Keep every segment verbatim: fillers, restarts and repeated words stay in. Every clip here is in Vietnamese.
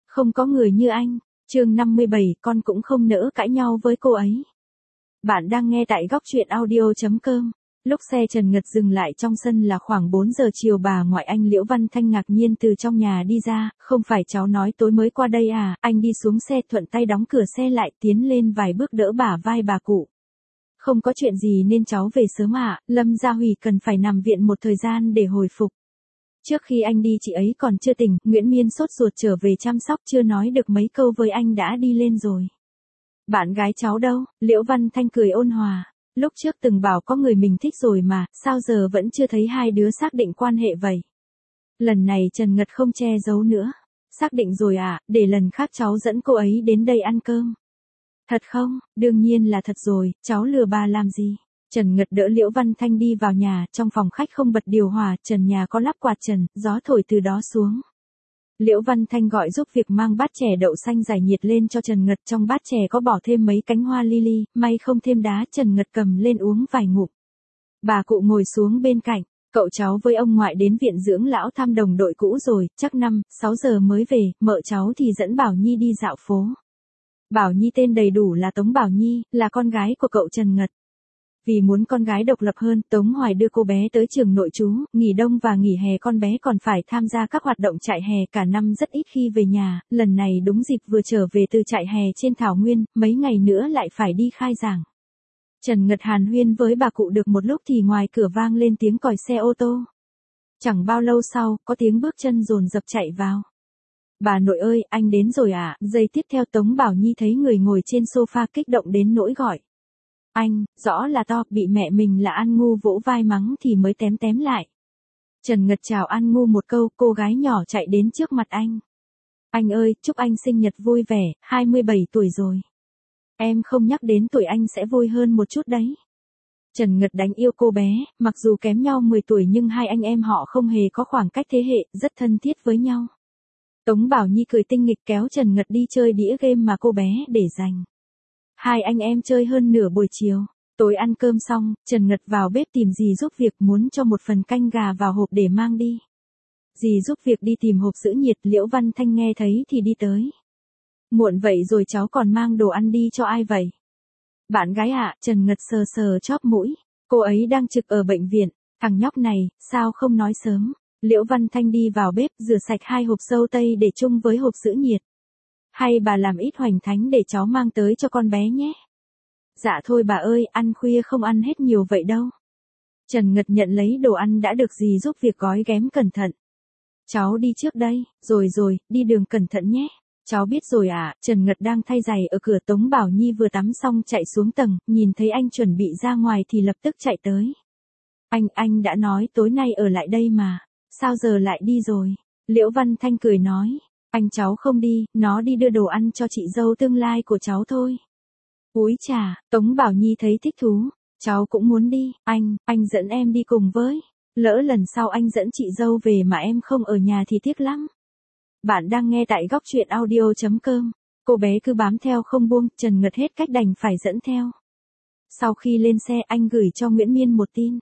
Không có người như anh. Chương năm mươi bảy, con cũng không nỡ cãi nhau với cô ấy. Bạn đang nghe tại góc truyện audio chấm com. Lúc xe Trần Ngật dừng lại trong sân là khoảng bốn giờ chiều, bà ngoại anh Liễu Văn Thanh ngạc nhiên từ trong nhà đi ra. Không phải cháu nói tối mới qua đây à? Anh đi xuống xe thuận tay đóng cửa xe lại, tiến lên vài bước đỡ bả vai bà cụ. Không có chuyện gì nên cháu về sớm ạ, Lâm Gia Hủy cần phải nằm viện một thời gian để hồi phục. Trước khi anh đi chị ấy còn chưa tỉnh, Nguyễn Miên sốt ruột trở về chăm sóc, chưa nói được mấy câu với anh đã đi lên rồi. Bạn gái cháu đâu? Liễu Văn Thanh cười ôn hòa. Lúc trước từng bảo có người mình thích rồi mà, sao giờ vẫn chưa thấy hai đứa xác định quan hệ vậy? Lần này Trần Ngật không che giấu nữa. Xác định rồi à, để lần khác cháu dẫn cô ấy đến đây ăn cơm. Thật không? Đương nhiên là thật rồi, cháu lừa bà làm gì? Trần Ngật đỡ Liễu Văn Thanh đi vào nhà, trong phòng khách không bật điều hòa, trần nhà có lắp quạt trần, gió thổi từ đó xuống. Liễu Văn Thanh gọi giúp việc mang bát chè đậu xanh giải nhiệt lên cho Trần Ngật, trong bát chè có bỏ thêm mấy cánh hoa lily, may không thêm đá. Trần Ngật cầm lên uống vài ngụm. Bà cụ ngồi xuống bên cạnh, cậu cháu với ông ngoại đến viện dưỡng lão thăm đồng đội cũ rồi, chắc năm, sáu giờ mới về, mợ cháu thì dẫn Bảo Nhi đi dạo phố. Bảo Nhi tên đầy đủ là Tống Bảo Nhi, là con gái của cậu Trần Ngật. Vì muốn con gái độc lập hơn, Tống Hoài đưa cô bé tới trường nội trú, nghỉ đông và nghỉ hè con bé còn phải tham gia các hoạt động trại hè, cả năm rất ít khi về nhà, lần này đúng dịp vừa trở về từ trại hè trên Thảo Nguyên, mấy ngày nữa lại phải đi khai giảng. Trần Ngật hàn huyên với bà cụ được một lúc thì ngoài cửa vang lên tiếng còi xe ô tô. Chẳng bao lâu sau, có tiếng bước chân dồn dập chạy vào. Bà nội ơi, anh đến rồi à? Giây tiếp theo Tống Bảo Nhi thấy người ngồi trên sofa kích động đến nỗi gọi. Anh, rõ là to, bị mẹ mình là An Ngu vỗ vai mắng thì mới tém tém lại. Trần Ngật chào An Ngu một câu, cô gái nhỏ chạy đến trước mặt anh. Anh ơi, chúc anh sinh nhật vui vẻ, hai mươi bảy tuổi rồi. Em không nhắc đến tuổi anh sẽ vui hơn một chút đấy. Trần Ngật đánh yêu cô bé, mặc dù kém nhau mười tuổi nhưng hai anh em họ không hề có khoảng cách thế hệ, rất thân thiết với nhau. Tống Bảo Nhi cười tinh nghịch kéo Trần Ngật đi chơi đĩa game mà cô bé để dành. Hai anh em chơi hơn nửa buổi chiều. Tối ăn cơm xong, Trần Ngật vào bếp tìm dì giúp việc, muốn cho một phần canh gà vào hộp để mang đi. Dì giúp việc đi tìm hộp giữ nhiệt, Liễu Văn Thanh nghe thấy thì đi tới. Muộn vậy rồi cháu còn mang đồ ăn đi cho ai vậy? Bạn gái ạ, Trần Ngật sờ sờ chóp mũi. Cô ấy đang trực ở bệnh viện. Thằng nhóc này, sao không nói sớm? Liễu Văn Thanh đi vào bếp, rửa sạch hai hộp dâu tây để chung với hộp giữ nhiệt. Hay bà làm ít hoành thánh để cháu mang tới cho con bé nhé. Dạ thôi bà ơi, ăn khuya không ăn hết nhiều vậy đâu. Trần Ngật nhận lấy đồ ăn đã được dì giúp việc gói ghém cẩn thận. Cháu đi trước đây, rồi rồi, đi đường cẩn thận nhé. Cháu biết rồi ạ. Trần Ngật đang thay giày ở cửa, Tống Bảo Nhi vừa tắm xong chạy xuống tầng, nhìn thấy anh chuẩn bị ra ngoài thì lập tức chạy tới. Anh, anh đã nói tối nay ở lại đây mà, sao giờ lại đi rồi? Liễu Văn Thanh cười nói. Anh cháu không đi, nó đi đưa đồ ăn cho chị dâu tương lai của cháu thôi. Úi chà, Tống Bảo Nhi thấy thích thú. Cháu cũng muốn đi, anh, anh dẫn em đi cùng với. Lỡ lần sau anh dẫn chị dâu về mà em không ở nhà thì tiếc lắm. Bạn đang nghe tại góc truyện audio chấm com. Cô bé cứ bám theo không buông, Trần Ngật hết cách đành phải dẫn theo. Sau khi lên xe anh gửi cho Nguyễn Miên một tin.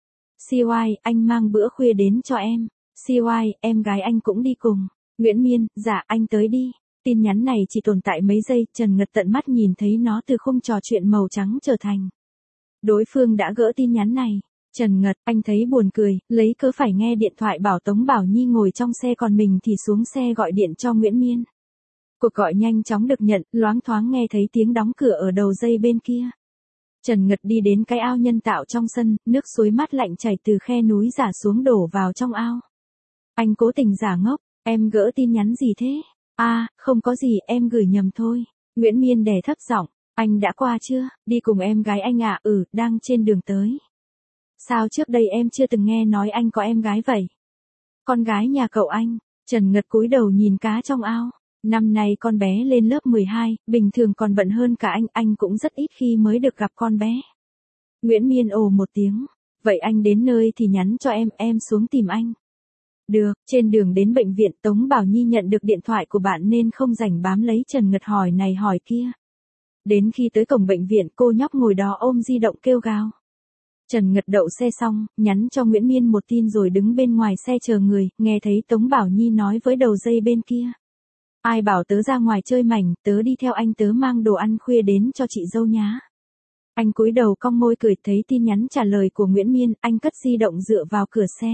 xê i, anh mang bữa khuya đến cho em. xê i, em gái anh cũng đi cùng. Nguyễn Miên, dạ anh tới đi. Tin nhắn này chỉ tồn tại mấy giây, Trần Ngật tận mắt nhìn thấy nó từ khung trò chuyện màu trắng trở thành. Đối phương đã gỡ tin nhắn này. Trần Ngật, anh thấy buồn cười, lấy cớ phải nghe điện thoại bảo Tống Bảo Nhi ngồi trong xe còn mình thì xuống xe gọi điện cho Nguyễn Miên. Cuộc gọi nhanh chóng được nhận, loáng thoáng nghe thấy tiếng đóng cửa ở đầu dây bên kia. Trần Ngật đi đến cái ao nhân tạo trong sân, nước suối mát lạnh chảy từ khe núi rả xuống đổ vào trong ao. Anh cố tình giả ngốc, em gỡ tin nhắn gì thế? À, không có gì, em gửi nhầm thôi. Nguyễn Miên đè thấp giọng, anh đã qua chưa? Đi cùng em gái anh ạ, à? Ừ, đang trên đường tới. Sao trước đây em chưa từng nghe nói anh có em gái vậy? Con gái nhà cậu anh. Trần Ngật cúi đầu nhìn cá trong ao. Năm nay con bé lên lớp mười hai, bình thường còn bận hơn cả anh, anh cũng rất ít khi mới được gặp con bé. Nguyễn Miên ồ một tiếng. Vậy anh đến nơi thì nhắn cho em, em xuống tìm anh. Được, trên đường đến bệnh viện Tống Bảo Nhi nhận được điện thoại của bạn nên không rảnh bám lấy Trần Ngật hỏi này hỏi kia. Đến khi tới cổng bệnh viện cô nhóc ngồi đó ôm di động kêu gào. Trần Ngật đậu xe xong, nhắn cho Nguyễn Miên một tin rồi đứng bên ngoài xe chờ người, nghe thấy Tống Bảo Nhi nói với đầu dây bên kia. Ai bảo tớ ra ngoài chơi mảnh, tớ đi theo anh, tớ mang đồ ăn khuya đến cho chị dâu nhá. Anh cúi đầu cong môi cười, thấy tin nhắn trả lời của Nguyễn Miên, anh cất di động dựa vào cửa xe.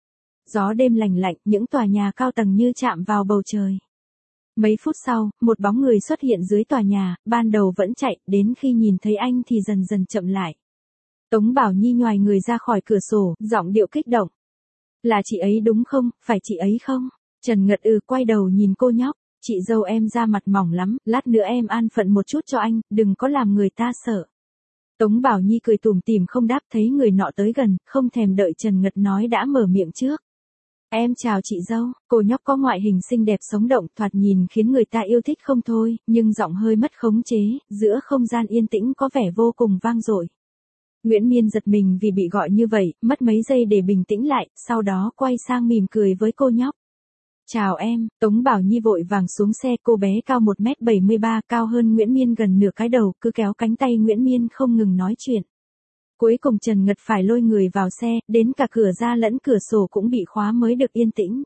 Gió đêm lành lạnh, những tòa nhà cao tầng như chạm vào bầu trời. Mấy phút sau, một bóng người xuất hiện dưới tòa nhà, ban đầu vẫn chạy, đến khi nhìn thấy anh thì dần dần chậm lại. Tống Bảo Nhi nhoài người ra khỏi cửa sổ, giọng điệu kích động. Là chị ấy đúng không, phải chị ấy không? Trần Ngật ừ quay đầu nhìn cô nhóc, chị dâu em da mặt mỏng lắm, lát nữa em an phận một chút cho anh, đừng có làm người ta sợ. Tống Bảo Nhi cười tủm tỉm không đáp, thấy người nọ tới gần, không thèm đợi Trần Ngật nói đã mở miệng trước. Em chào chị dâu, cô nhóc có ngoại hình xinh đẹp sống động, thoạt nhìn khiến người ta yêu thích không thôi, nhưng giọng hơi mất khống chế, giữa không gian yên tĩnh có vẻ vô cùng vang dội. Nguyễn Miên giật mình vì bị gọi như vậy, mất mấy giây để bình tĩnh lại, sau đó quay sang mỉm cười với cô nhóc. Chào em, Tống Bảo Nhi vội vàng xuống xe, cô bé cao một mét bảy mươi ba, cao hơn Nguyễn Miên gần nửa cái đầu, cứ kéo cánh tay Nguyễn Miên không ngừng nói chuyện. Cuối cùng Trần Ngật phải lôi người vào xe, đến cả cửa ra lẫn cửa sổ cũng bị khóa mới được yên tĩnh.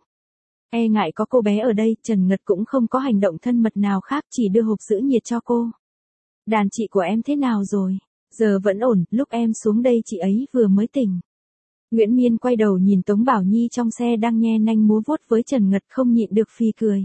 E ngại có cô bé ở đây, Trần Ngật cũng không có hành động thân mật nào khác, chỉ đưa hộp giữ nhiệt cho cô. Đàn chị của em thế nào rồi? Giờ vẫn ổn, lúc em xuống đây chị ấy vừa mới tỉnh. Nguyễn Miên quay đầu nhìn Tống Bảo Nhi trong xe đang nhe nanh múa vuốt với Trần Ngật, không nhịn được phì cười.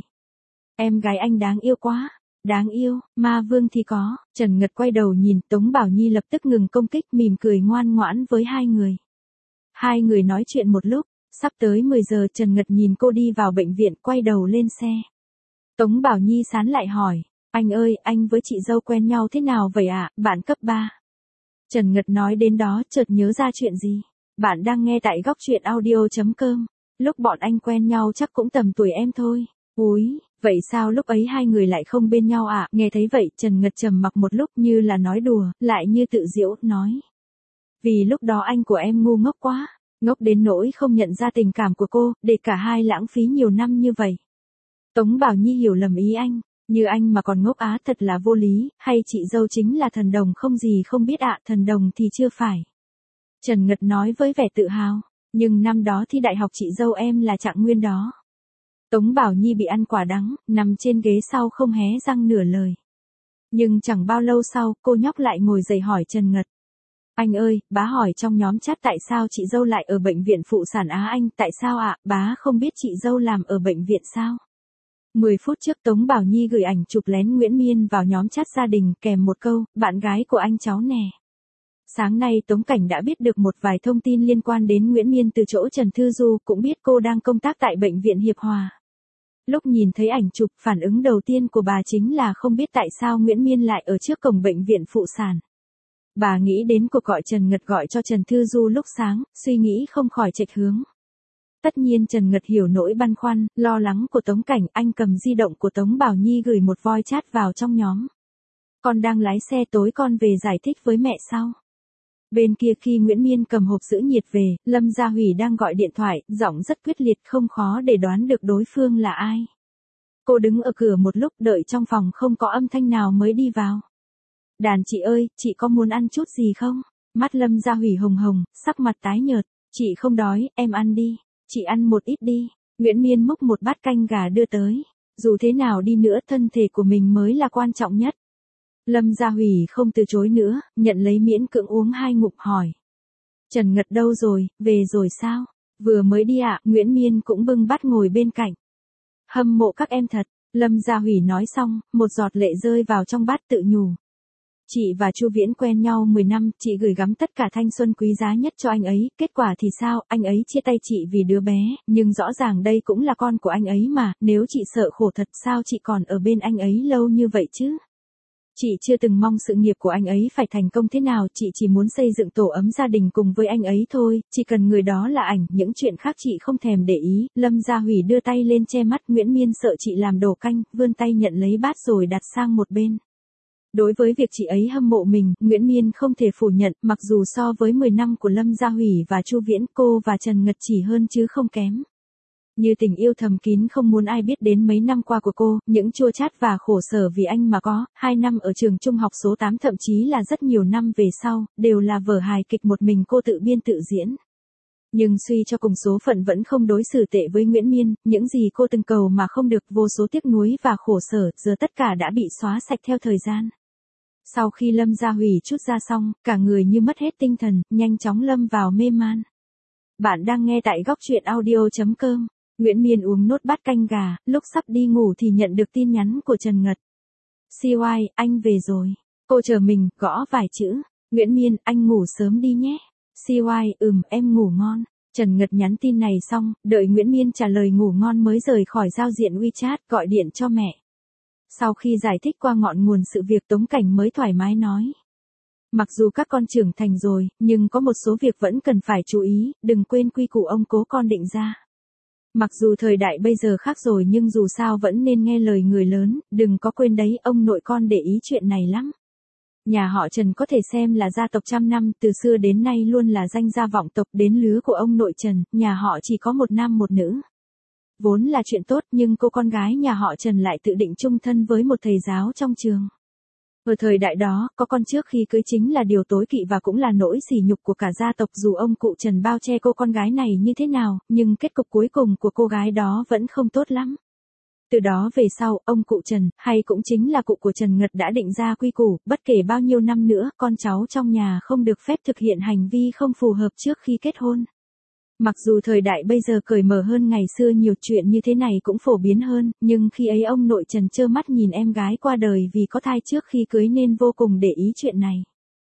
Em gái anh đáng yêu quá. Đáng yêu, ma vương thì có. Trần Ngật quay đầu nhìn, Tống Bảo Nhi lập tức ngừng công kích, mỉm cười ngoan ngoãn với hai người. Hai người nói chuyện một lúc, sắp tới mười giờ Trần Ngật nhìn cô đi vào bệnh viện, quay đầu lên xe. Tống Bảo Nhi sán lại hỏi, anh ơi, anh với chị dâu quen nhau thế nào vậy ạ, à? Bạn cấp ba. Trần Ngật nói đến đó chợt nhớ ra chuyện gì. Bạn đang nghe tại góc truyện audio chấm com. Lúc bọn anh quen nhau chắc cũng tầm tuổi em thôi. Úi, vậy sao lúc ấy hai người lại không bên nhau ạ? À? Nghe thấy vậy, Trần Ngật trầm mặc một lúc, như là nói đùa, lại như tự giễu, nói. Vì lúc đó anh của em ngu ngốc quá, ngốc đến nỗi không nhận ra tình cảm của cô, để cả hai lãng phí nhiều năm như vậy. Tống Bảo Nhi hiểu lầm ý anh, như anh mà còn ngốc á, thật là vô lý, hay chị dâu chính là thần đồng không gì không biết ạ, à, thần đồng thì chưa phải. Trần Ngật nói với vẻ tự hào, nhưng năm đó thi đại học chị dâu em là trạng nguyên đó. Tống Bảo Nhi bị ăn quả đắng, nằm trên ghế sau không hé răng nửa lời. Nhưng chẳng bao lâu sau, cô nhóc lại ngồi dậy hỏi Trần Ngật. Anh ơi, bá hỏi trong nhóm chat tại sao chị dâu lại ở bệnh viện phụ sản Á Anh, tại sao ạ, à? Bá không biết chị dâu làm ở bệnh viện sao? mười phút trước Tống Bảo Nhi gửi ảnh chụp lén Nguyễn Miên vào nhóm chat gia đình kèm một câu, bạn gái của anh cháu nè. Sáng nay Tống Cảnh đã biết được một vài thông tin liên quan đến Nguyễn Miên từ chỗ Trần Thư Du, cũng biết cô đang công tác tại bệnh viện Hiệp Hòa. Lúc nhìn thấy ảnh chụp, phản ứng đầu tiên của bà chính là không biết tại sao Nguyễn Miên lại ở trước cổng bệnh viện phụ sản. Bà nghĩ đến cuộc gọi Trần Ngật gọi cho Trần Thư Du lúc sáng, suy nghĩ không khỏi chệch hướng. Tất nhiên Trần Ngật hiểu nỗi băn khoăn, lo lắng của Tống Cảnh, anh cầm di động của Tống Bảo Nhi gửi một voice chat vào trong nhóm. Con đang lái xe, tối con về giải thích với mẹ sau. Bên kia khi Nguyễn Miên cầm hộp giữ nhiệt về, Lâm Gia Hủy đang gọi điện thoại, giọng rất quyết liệt, không khó để đoán được đối phương là ai. Cô đứng ở cửa một lúc, đợi trong phòng không có âm thanh nào mới đi vào. Đàn chị ơi, chị có muốn ăn chút gì không? Mắt Lâm Gia Hủy hồng hồng, sắc mặt tái nhợt. Chị không đói, em ăn đi. Chị ăn một ít đi. Nguyễn Miên múc một bát canh gà đưa tới. Dù thế nào đi nữa, thân thể của mình mới là quan trọng nhất. Lâm Gia Hủy không từ chối nữa, nhận lấy miễn cưỡng uống hai ngụm hỏi. Trần Ngật đâu rồi, về rồi sao? Vừa mới đi ạ, à? Nguyễn Miên cũng bưng bát ngồi bên cạnh. Hâm mộ các em thật, Lâm Gia Hủy nói xong, một giọt lệ rơi vào trong bát tự nhủ. Chị và Chu Viễn quen nhau mười năm, chị gửi gắm tất cả thanh xuân quý giá nhất cho anh ấy, kết quả thì sao, anh ấy chia tay chị vì đứa bé, nhưng rõ ràng đây cũng là con của anh ấy mà, nếu chị sợ khổ thật sao chị còn ở bên anh ấy lâu như vậy chứ? Chị chưa từng mong sự nghiệp của anh ấy phải thành công thế nào, chị chỉ muốn xây dựng tổ ấm gia đình cùng với anh ấy thôi, chỉ cần người đó là ảnh, những chuyện khác chị không thèm để ý. Lâm Gia Hủy đưa tay lên che mắt Nguyễn Miên sợ chị làm đổ canh, vươn tay nhận lấy bát rồi đặt sang một bên. Đối với việc chị ấy hâm mộ mình, Nguyễn Miên không thể phủ nhận, mặc dù so với mười năm của Lâm Gia Hủy và Chu Viễn, cô và Trần Ngật chỉ hơn chứ không kém. Như tình yêu thầm kín không muốn ai biết đến mấy năm qua của cô, những chua chát và khổ sở vì anh mà có, hai năm ở trường trung học số tám thậm chí là rất nhiều năm về sau, đều là vở hài kịch một mình cô tự biên tự diễn. Nhưng suy cho cùng số phận vẫn không đối xử tệ với Nguyễn Miên, những gì cô từng cầu mà không được, vô số tiếc nuối và khổ sở, giờ tất cả đã bị xóa sạch theo thời gian. Sau khi Lâm Gia Hủy chút ra xong, cả người như mất hết tinh thần, nhanh chóng lâm vào mê man. Bạn đang nghe tại góc truyện audio chấm com. Nguyễn Miên uống nốt bát canh gà, lúc sắp đi ngủ thì nhận được tin nhắn của Trần Ngật. xê i, anh về rồi. Cô chờ mình, gõ vài chữ. Nguyễn Miên, anh ngủ sớm đi nhé. xê i, ừm, em ngủ ngon. Trần Ngật nhắn tin này xong, đợi Nguyễn Miên trả lời ngủ ngon mới rời khỏi giao diện WeChat, gọi điện cho mẹ. Sau khi giải thích qua ngọn nguồn sự việc, Tống Cảnh mới thoải mái nói. Mặc dù các con trưởng thành rồi, nhưng có một số việc vẫn cần phải chú ý, đừng quên quy củ ông cố con định ra. Mặc dù thời đại bây giờ khác rồi nhưng dù sao vẫn nên nghe lời người lớn, đừng có quên đấy, ông nội con để ý chuyện này lắm. Nhà họ Trần có thể xem là gia tộc trăm năm, từ xưa đến nay luôn là danh gia vọng tộc, đến lứa của ông nội Trần, nhà họ chỉ có một nam một nữ. Vốn là chuyện tốt nhưng cô con gái nhà họ Trần lại tự định chung thân với một thầy giáo trong trường. Ở thời đại đó, có con trước khi cưới chính là điều tối kỵ và cũng là nỗi sỉ nhục của cả gia tộc, dù ông cụ Trần bao che cô con gái này như thế nào, nhưng kết cục cuối cùng của cô gái đó vẫn không tốt lắm. Từ đó về sau, ông cụ Trần, hay cũng chính là cụ của Trần Ngật đã định ra quy củ, bất kể bao nhiêu năm nữa, con cháu trong nhà không được phép thực hiện hành vi không phù hợp trước khi kết hôn. Mặc dù thời đại bây giờ cởi mở hơn ngày xưa, nhiều chuyện như thế này cũng phổ biến hơn, nhưng khi ấy ông nội Trần trơ mắt nhìn em gái qua đời vì có thai trước khi cưới nên vô cùng để ý chuyện này.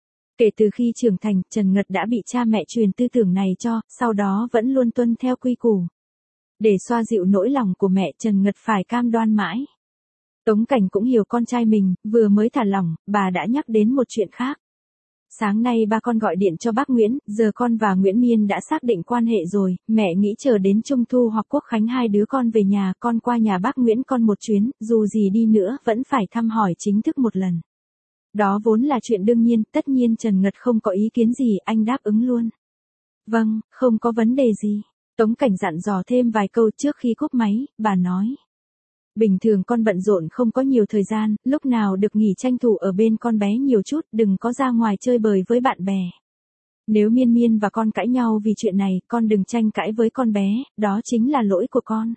Kể từ khi trưởng thành, Trần Ngật đã bị cha mẹ truyền tư tưởng này cho, sau đó vẫn luôn tuân theo quy củ. Để xoa dịu nỗi lòng của mẹ, Trần Ngật phải cam đoan mãi. Tống Cảnh cũng hiểu con trai mình, vừa mới thả lỏng, bà đã nhắc đến một chuyện khác. Sáng nay ba con gọi điện cho bác Nguyễn, giờ con và Nguyễn Miên đã xác định quan hệ rồi, mẹ nghĩ chờ đến Trung Thu hoặc Quốc Khánh hai đứa con về nhà, con qua nhà bác Nguyễn con một chuyến, dù gì đi nữa vẫn phải thăm hỏi chính thức một lần. Đó vốn là chuyện đương nhiên, tất nhiên Trần Ngật không có ý kiến gì, anh đáp ứng luôn. Vâng, không có vấn đề gì. Tống Cảnh dặn dò thêm vài câu trước khi cúp máy, bà nói. Bình thường con bận rộn không có nhiều thời gian, lúc nào được nghỉ tranh thủ ở bên con bé nhiều chút, đừng có ra ngoài chơi bời với bạn bè. Nếu Miên Miên và con cãi nhau vì chuyện này, con đừng tranh cãi với con bé, đó chính là lỗi của con.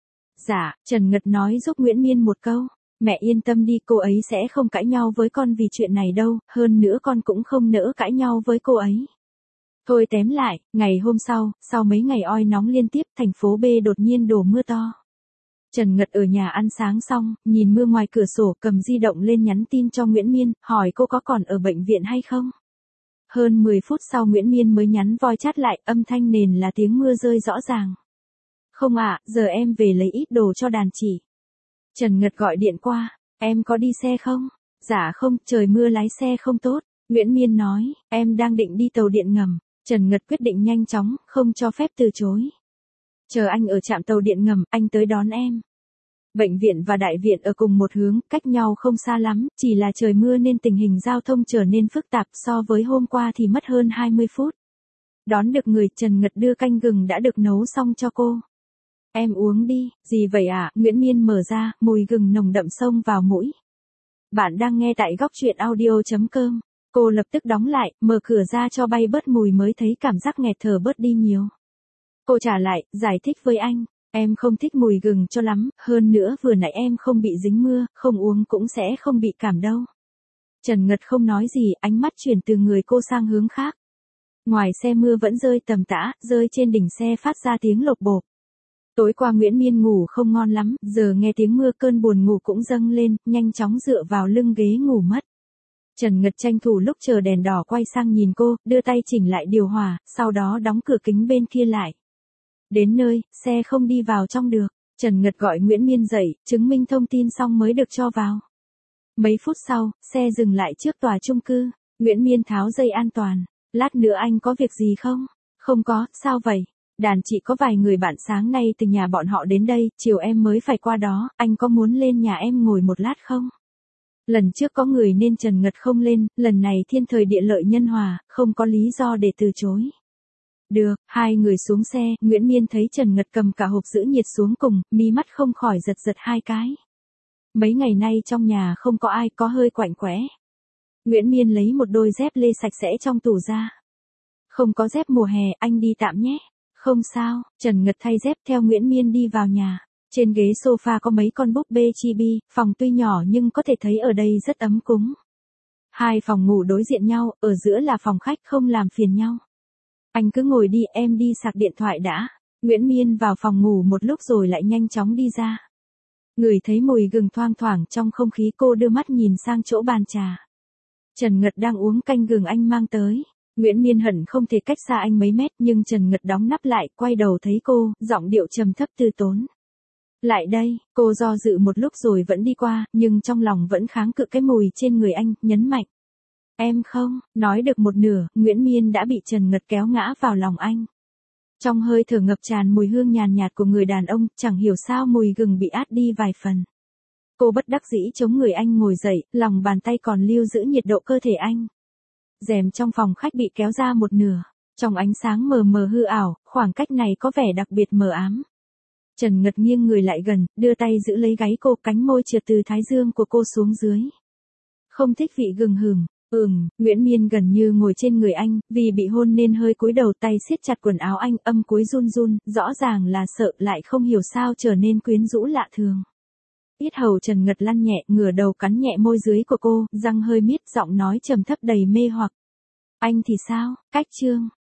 Dạ, Trần Ngật nói giúp Nguyễn Miên một câu. Mẹ yên tâm đi, cô ấy sẽ không cãi nhau với con vì chuyện này đâu, hơn nữa con cũng không nỡ cãi nhau với cô ấy. Thôi tém lại, ngày hôm sau, sau mấy ngày oi nóng liên tiếp, thành phố B đột nhiên đổ mưa to. Trần Ngật ở nhà ăn sáng xong, nhìn mưa ngoài cửa sổ, cầm di động lên nhắn tin cho Nguyễn Miên, hỏi cô có còn ở bệnh viện hay không. Hơn mười phút sau Nguyễn Miên mới nhắn voi chat lại, âm thanh nền là tiếng mưa rơi rõ ràng. Không ạ, giờ em về lấy ít đồ cho đàn chị. Trần Ngật gọi điện qua, em có đi xe không? Dạ không, trời mưa lái xe không tốt. Nguyễn Miên nói, em đang định đi tàu điện ngầm. Trần Ngật quyết định nhanh chóng, không cho phép từ chối. Chờ anh ở trạm tàu điện ngầm, anh tới đón em. Bệnh viện và đại viện ở cùng một hướng, cách nhau không xa lắm, chỉ là trời mưa nên tình hình giao thông trở nên phức tạp, so với hôm qua thì mất hơn hai mươi phút. Đón được người, Trần Ngật đưa canh gừng đã được nấu xong cho cô. Em uống đi, gì vậy ạ? À? Nguyễn Miên mở ra, mùi gừng nồng đậm xông vào mũi. Bạn đang nghe tại góc truyện audio chấm com. Cô lập tức đóng lại, mở cửa ra cho bay bớt mùi mới thấy cảm giác nghẹt thở bớt đi nhiều. Cô trả lại, giải thích với anh, em không thích mùi gừng cho lắm, hơn nữa vừa nãy em không bị dính mưa, không uống cũng sẽ không bị cảm đâu. Trần Ngật không nói gì, ánh mắt chuyển từ người cô sang hướng khác. Ngoài xe mưa vẫn rơi tầm tã, rơi trên đỉnh xe phát ra tiếng lộp bộp. Tối qua Nguyễn Miên ngủ không ngon lắm, giờ nghe tiếng mưa cơn buồn ngủ cũng dâng lên, nhanh chóng dựa vào lưng ghế ngủ mất. Trần Ngật tranh thủ lúc chờ đèn đỏ quay sang nhìn cô, đưa tay chỉnh lại điều hòa, sau đó đóng cửa kính bên kia lại. Đến nơi, xe không đi vào trong được. Trần Ngật gọi Nguyễn Miên dậy, chứng minh thông tin xong mới được cho vào. Mấy phút sau, xe dừng lại trước tòa chung cư. Nguyễn Miên tháo dây an toàn. Lát nữa anh có việc gì không? Không có, sao vậy? Đàn chị có vài người bạn sáng nay từ nhà bọn họ đến đây, chiều em mới phải qua đó, anh có muốn lên nhà em ngồi một lát không? Lần trước có người nên Trần Ngật không lên, lần này thiên thời địa lợi nhân hòa, không có lý do để từ chối. Được, hai người xuống xe, Nguyễn Miên thấy Trần Ngật cầm cả hộp giữ nhiệt xuống cùng, mí mắt không khỏi giật giật hai cái. Mấy ngày nay trong nhà không có ai, có hơi quạnh quẽ. Nguyễn Miên lấy một đôi dép lê sạch sẽ trong tủ ra. Không có dép mùa hè, anh đi tạm nhé. Không sao, Trần Ngật thay dép theo Nguyễn Miên đi vào nhà. Trên ghế sofa có mấy con búp bê chibi, phòng tuy nhỏ nhưng có thể thấy ở đây rất ấm cúng. Hai phòng ngủ đối diện nhau, ở giữa là phòng khách không làm phiền nhau. Anh cứ ngồi đi, em đi sạc điện thoại đã. Nguyễn Miên vào phòng ngủ một lúc rồi lại nhanh chóng đi ra. Ngửi thấy mùi gừng thoang thoảng trong không khí, cô đưa mắt nhìn sang chỗ bàn trà. Trần Ngật đang uống canh gừng anh mang tới. Nguyễn Miên hận không thể cách xa anh mấy mét, nhưng Trần Ngật đóng nắp lại, quay đầu thấy cô, giọng điệu trầm thấp từ tốn. Lại đây, cô do dự một lúc rồi vẫn đi qua, nhưng trong lòng vẫn kháng cự cái mùi trên người anh, nhấn mạnh. Em không, nói được một nửa, Nguyễn Miên đã bị Trần Ngật kéo ngã vào lòng anh. Trong hơi thở ngập tràn mùi hương nhàn nhạt của người đàn ông, chẳng hiểu sao mùi gừng bị át đi vài phần. Cô bất đắc dĩ chống người anh ngồi dậy, lòng bàn tay còn lưu giữ nhiệt độ cơ thể anh. Rèm trong phòng khách bị kéo ra một nửa. Trong ánh sáng mờ mờ hư ảo, khoảng cách này có vẻ đặc biệt mờ ám. Trần Ngật nghiêng người lại gần, đưa tay giữ lấy gáy cô, cánh môi trượt từ thái dương của cô xuống dưới. Không thích vị gừng hửm. Ừm, Nguyễn Miên gần như ngồi trên người anh, vì bị hôn nên hơi cúi đầu, tay siết chặt quần áo anh, âm cuối run run, rõ ràng là sợ, lại không hiểu sao trở nên quyến rũ lạ thường. Yết hầu Trần Ngật lăn nhẹ, ngửa đầu cắn nhẹ môi dưới của cô, răng hơi miết, giọng nói trầm thấp đầy mê hoặc. Anh thì sao, cách Trương,